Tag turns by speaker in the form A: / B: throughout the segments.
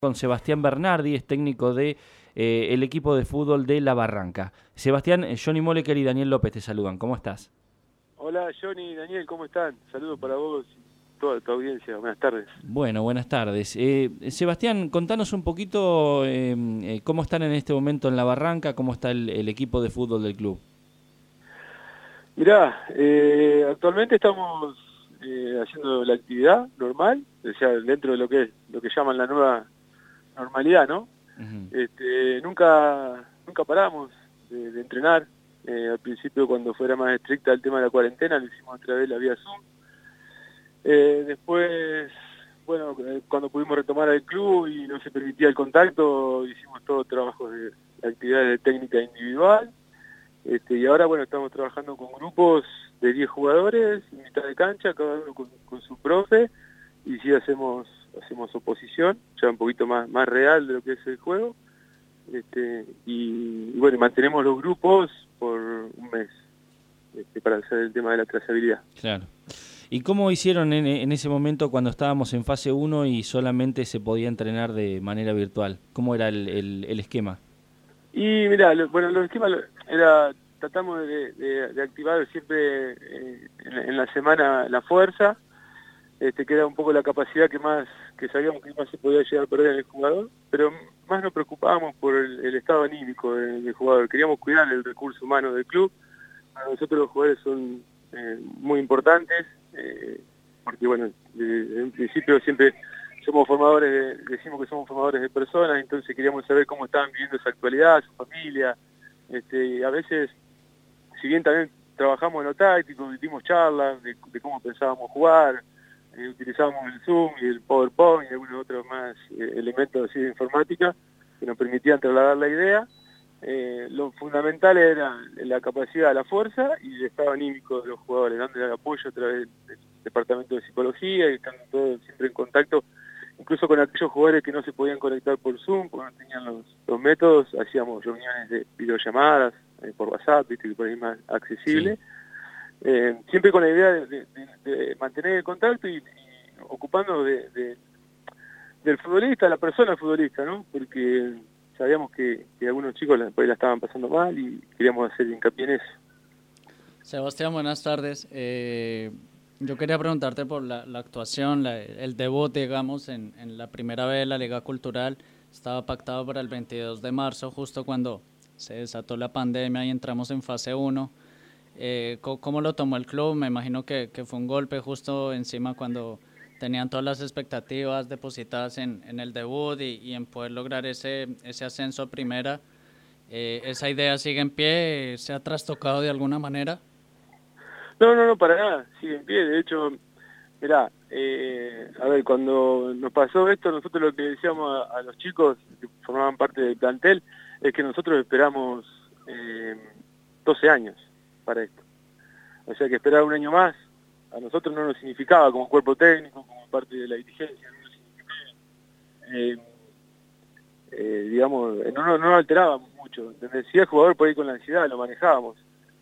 A: Con Sebastián Bernardi, es técnico de el equipo de fútbol de La Barranca. Sebastián, Johnny Moleker y Daniel López te saludan. ¿Cómo estás?
B: Hola Johnny y Daniel, ¿cómo están? Saludos para vos y toda tu audiencia. Buenas tardes.
A: Bueno, buenas tardes. Sebastián, contanos un poquito cómo están en este momento en La Barranca, cómo está el equipo de fútbol del club.
B: Mirá, actualmente estamos haciendo la actividad normal, o sea, dentro de lo que llaman la nueva normalidad, ¿no?
A: Ujú.
B: Nunca paramos de entrenar. Al principio, cuando fuera más estricta el tema de la cuarentena, lo hicimos a través de la vía Zoom. Después, bueno, cuando pudimos retomar el club y no se permitía el contacto, hicimos todo trabajos de actividades de técnica individual. Y ahora, bueno, estamos trabajando con grupos de 10 jugadores, en mitad de cancha, cada uno con su profe, y sí hacemos oposición, ya un poquito más real de lo que es el juego. Y bueno, mantenemos los grupos por un mes, para hacer el tema de la trazabilidad.
A: Claro. ¿Y cómo hicieron en ese momento cuando estábamos en fase uno y solamente se podía entrenar de manera virtual? ¿Cómo era el esquema?
B: Y mira, bueno, los esquemas tratamos de activar siempre en la semana la fuerza, que era un poco la capacidad que sabíamos que más se podía llegar a perder en el jugador, pero más nos preocupábamos por el estado anímico del jugador. Queríamos cuidar el recurso humano del club. Para nosotros los jugadores son muy importantes, porque bueno, en principio siempre somos formadores, decimos que somos formadores de personas, entonces queríamos saber cómo estaban viviendo esa actualidad, su familia. A veces, si bien también trabajamos en lo táctico, dimos charlas de cómo pensábamos jugar, utilizábamos el Zoom y el PowerPoint y algunos otros más elementos así de informática que nos permitían trasladar la idea. Lo fundamental era la capacidad, la fuerza y el estado anímico de los jugadores, dándole el apoyo a través del departamento de psicología y estando todos siempre en contacto, incluso con aquellos jugadores que no se podían conectar por Zoom, porque no tenían los métodos, hacíamos reuniones de videollamadas por WhatsApp, ¿viste? Que por ahí es más
A: Sí.
B: accesible, siempre con la idea de mantener el contacto y ocupando del futbolista, la persona futbolista, ¿no? Porque sabíamos que algunos chicos por ahí la estaban pasando mal y queríamos hacer hincapié en eso.
C: Sebastián, buenas tardes. Yo quería preguntarte por la actuación, el debut, digamos, en la primera vez de la Liga Cultural. Estaba pactado para el 22 de marzo, justo cuando se desató la pandemia y entramos en fase 1. ¿Cómo lo tomó el club? Me imagino que fue un golpe justo encima cuando tenían todas las expectativas depositadas en el debut y en poder lograr ese ascenso a primera. ¿Esa idea sigue en pie? ¿Se ha trastocado de alguna manera?
B: No, para nada, sigue en pie. De hecho, mirá, a ver, cuando nos pasó esto, nosotros lo que decíamos a los chicos que formaban parte del plantel es que nosotros esperamos 12 años para esto. O sea que esperar un año más a nosotros no nos significaba como cuerpo técnico, como parte de la dirigencia, no nos significaba, digamos, no alterábamos mucho. ¿Entendés? Si el jugador por ahí con la ansiedad lo manejábamos,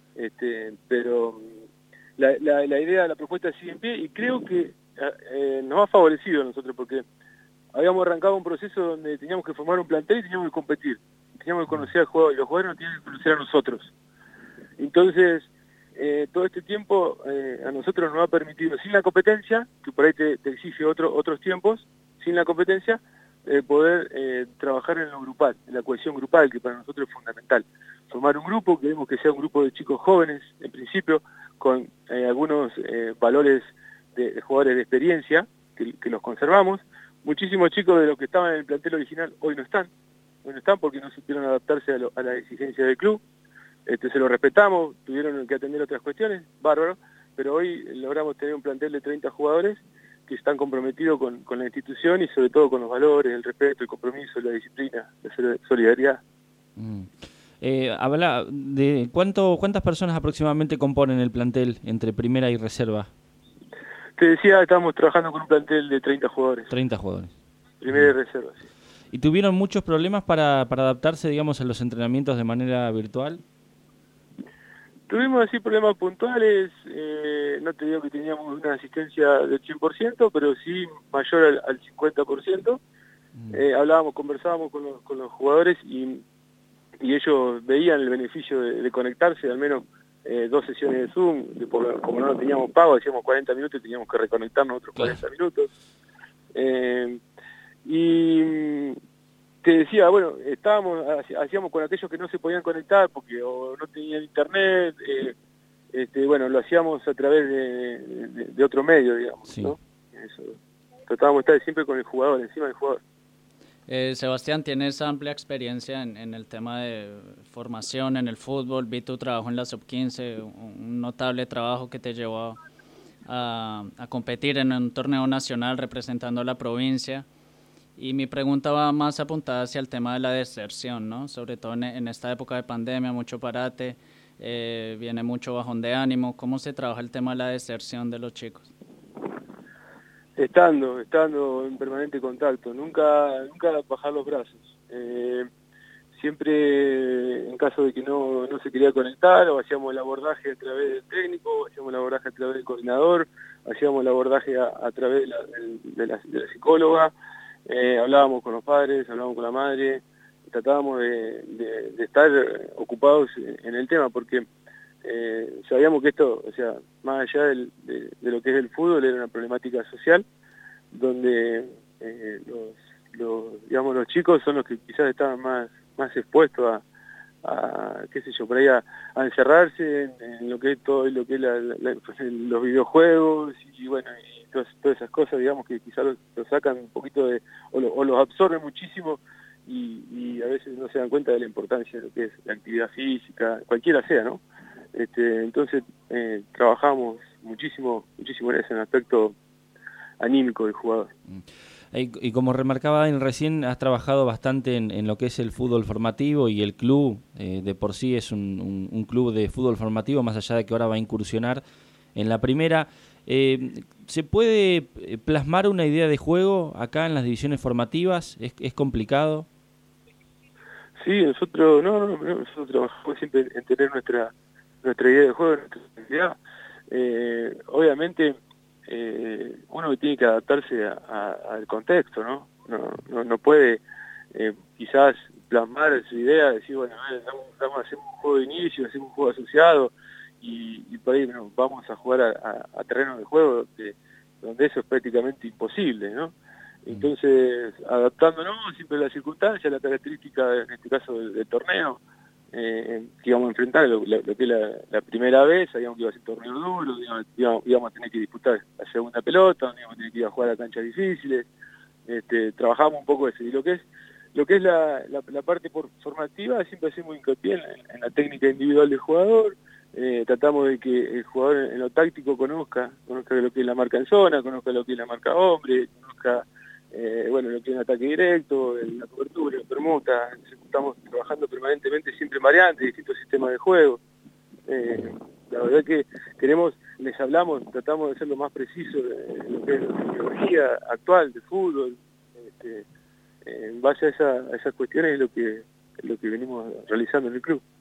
B: pero la idea, la propuesta sigue en pie y creo que nos ha favorecido a nosotros porque habíamos arrancado un proceso donde teníamos que formar un plantel y teníamos que competir, teníamos que conocer al jugador y los jugadores nos tienen que conocer a nosotros. Entonces, todo este tiempo a nosotros nos ha permitido, sin la competencia, que por ahí te exige otros tiempos, sin la competencia, poder trabajar en lo grupal, en la cohesión grupal, que para nosotros es fundamental. Formar un grupo, queremos que sea un grupo de chicos jóvenes, en principio, con algunos valores de jugadores de experiencia, que los conservamos. Muchísimos chicos de los que estaban en el plantel original hoy no están porque no supieron adaptarse a la exigencia del club. Se lo respetamos, tuvieron que atender otras cuestiones, bárbaro, pero hoy logramos tener un plantel de 30 jugadores que están comprometidos con la institución y sobre todo con los valores, el respeto, el compromiso, la disciplina, la solidaridad.
A: Mm. Habla de cuántas personas aproximadamente componen el plantel entre primera y reserva.
B: Te decía, estamos trabajando con un plantel de 30 jugadores,
A: 30 jugadores.
B: primera y reserva, sí.
A: ¿Y tuvieron muchos problemas para adaptarse, digamos, a los entrenamientos de manera virtual?
B: Tuvimos así problemas puntuales, no te digo que teníamos una asistencia del 100%, pero sí mayor al 50%. conversábamos con los jugadores y ellos veían el beneficio de conectarse, al menos 2 sesiones de Zoom, como no lo teníamos pago, hacíamos 40 minutos y teníamos que reconectarnos otros 40 minutos. Y te decía, bueno, hacíamos con aquellos que no se podían conectar porque o no tenían internet, bueno, lo hacíamos a través de otro medio, digamos, sí. ¿No? Eso. Tratábamos de estar siempre con el jugador, encima del jugador.
C: Sebastián, tienes amplia experiencia en el tema de formación en el fútbol, vi tu trabajo en la Sub-15, un notable trabajo que te llevó a competir en un torneo nacional representando a la provincia, y mi pregunta va más apuntada hacia el tema de la deserción, ¿no? Sobre todo en esta época de pandemia, mucho parate, viene mucho bajón de ánimo. ¿Cómo se trabaja el tema de la deserción de los chicos?
B: Estando en permanente contacto, nunca bajar los brazos. Siempre, en caso de que no se quería conectar, o hacíamos el abordaje a través del técnico, hacíamos el abordaje a través del coordinador, hacíamos el abordaje a través de la psicóloga, hablábamos con los padres, hablábamos con la madre, tratábamos de estar ocupados en el tema, porque sabíamos que esto, o sea, más allá de lo que es el fútbol, era una problemática social, donde los chicos son los que quizás estaban más expuestos a qué sé yo, por ahí a encerrarse en lo que es todo lo que es los videojuegos y bueno, y todas esas cosas, digamos, que quizás los sacan un poquito o los absorben muchísimo y a veces no se dan cuenta de la importancia de lo que es la actividad física, cualquiera sea, ¿no? Entonces trabajamos muchísimo en ese aspecto anímico del jugador.
A: Y como remarcaba recién, has trabajado bastante en lo que es el fútbol formativo, y el club de por sí es un club de fútbol formativo, más allá de que ahora va a incursionar en la primera. ¿Se puede plasmar una idea de juego acá en las divisiones formativas? ¿Es complicado?
B: Sí, nosotros trabajamos siempre en tener nuestra idea de juego, nuestra identidad. Obviamente uno tiene que adaptarse al contexto, ¿no? No puede quizás plasmar su idea, decir, bueno, vamos a hacer un juego de inicio, hacer un juego asociado y por ahí vamos a jugar a terrenos de juego donde eso es prácticamente imposible, ¿no? Entonces, adaptándonos siempre a las circunstancias, a la característica, en este caso, del torneo, que íbamos a enfrentar lo que es la primera vez, sabíamos que iba a ser torneo duro, íbamos a tener que disputar la segunda pelota, íbamos a tener que ir a jugar a canchas difíciles, trabajamos un poco eso, y lo que es la parte formativa, siempre hacemos hincapié en la técnica individual del jugador, tratamos de que el jugador en lo táctico conozca lo que es la marca en zona, conozca lo que es la marca hombre, conozca bueno, lo que es un ataque directo, la cobertura, la permuta. Estamos trabajando permanentemente, siempre variantes, distintos sistemas de juego. La verdad que les hablamos, tratamos de ser lo más preciso en lo que es la tecnología actual de fútbol. En base a esas cuestiones es lo que venimos realizando en el club.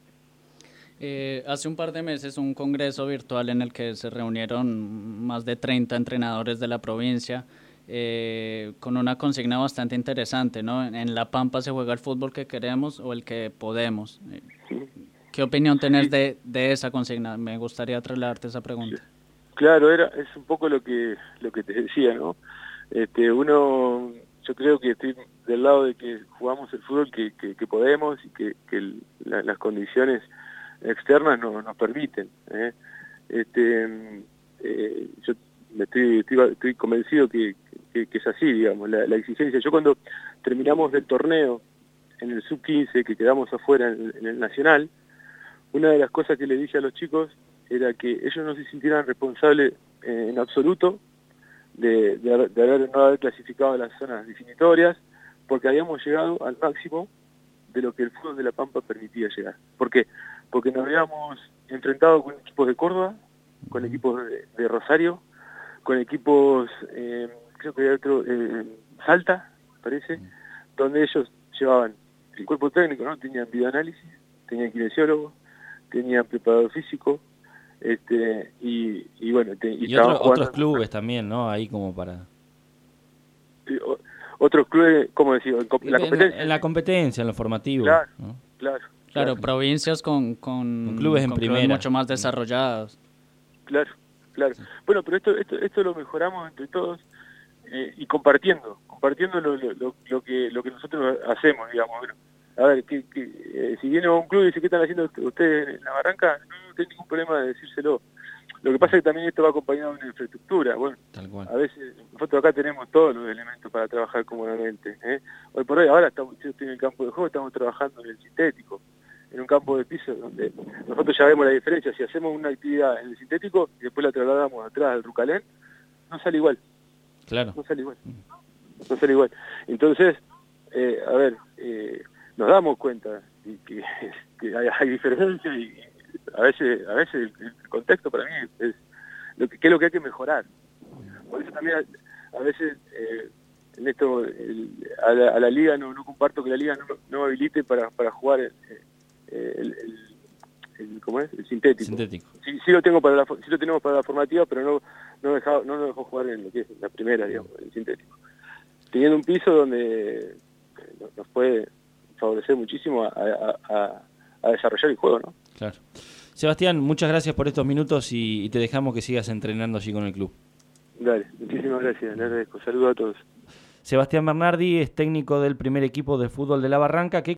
C: Hace un par de meses un congreso virtual en el que se reunieron más de 30 entrenadores de la provincia, con una consigna bastante interesante, ¿no? En La Pampa se juega el fútbol que queremos o el que podemos. ¿Qué opinión tenés de esa consigna? Me gustaría trasladarte esa pregunta.
B: Claro, es un poco lo que te decía, ¿no? Yo creo que estoy del lado de que jugamos el fútbol que podemos y que las condiciones externas nos permiten. Yo estoy convencido que es así, digamos, la exigencia. Yo cuando terminamos del torneo en el Sub-15, que quedamos afuera en el Nacional, una de las cosas que le dije a los chicos era que ellos no se sintieran responsables en absoluto de no haber clasificado a las zonas definitorias, porque habíamos llegado al máximo de lo que el fútbol de La Pampa permitía llegar. ¿Por qué? Porque nos habíamos enfrentado con equipos de Córdoba, con equipos de Rosario, con equipos, creo que hay otro, Salta, parece, donde ellos llevaban el cuerpo técnico, ¿no? Tenían videoanálisis, tenían kinesiólogo, tenían preparador físico, y bueno,
A: y otros clubes también, ¿no? Ahí como para...
B: otros clubes, ¿cómo decir? En la competencia.
A: En la competencia, en lo formativo.
B: Claro,
A: ¿no?
B: Claro,
C: provincias con
A: clubes en primera,
C: mucho más desarrollados.
B: Claro. Bueno, pero esto lo mejoramos entre todos y compartiendo lo que nosotros hacemos, digamos. Bueno, a ver, si viene a un club y dice, ¿qué están haciendo ustedes en la Barranca? No tengo ningún problema de decírselo. Lo que pasa es que también esto va acompañado de una infraestructura. Bueno,
A: tal cual.
B: A veces nosotros acá tenemos todos los elementos para trabajar cómodamente. Hoy por hoy, ahora yo estoy en el campo de juego, estamos trabajando en el sintético, en un campo de piso donde nosotros ya vemos la diferencia. Si hacemos una actividad en el sintético y después la trasladamos atrás al Rucalén, no sale igual.
A: Claro.
B: No sale igual. Entonces, a ver, nos damos cuenta que hay diferencias y a veces el contexto para mí es qué es lo que hay que mejorar. Por eso también a veces en esto a la liga no comparto que la liga no habilite para jugar ¿cómo es? El sintético. Sí lo tengo sí lo tenemos para la formativa, pero no nos dejó jugar en lo que es la primera, digamos, el sintético. Teniendo un piso donde nos puede favorecer muchísimo a desarrollar el juego, ¿no?
A: Claro. Sebastián, muchas gracias por estos minutos y te dejamos que sigas entrenando allí con el club.
B: Dale, muchísimas gracias, le agradezco. Saludos a todos.
A: Sebastián Bernardi es técnico del primer equipo de fútbol de La Barranca, que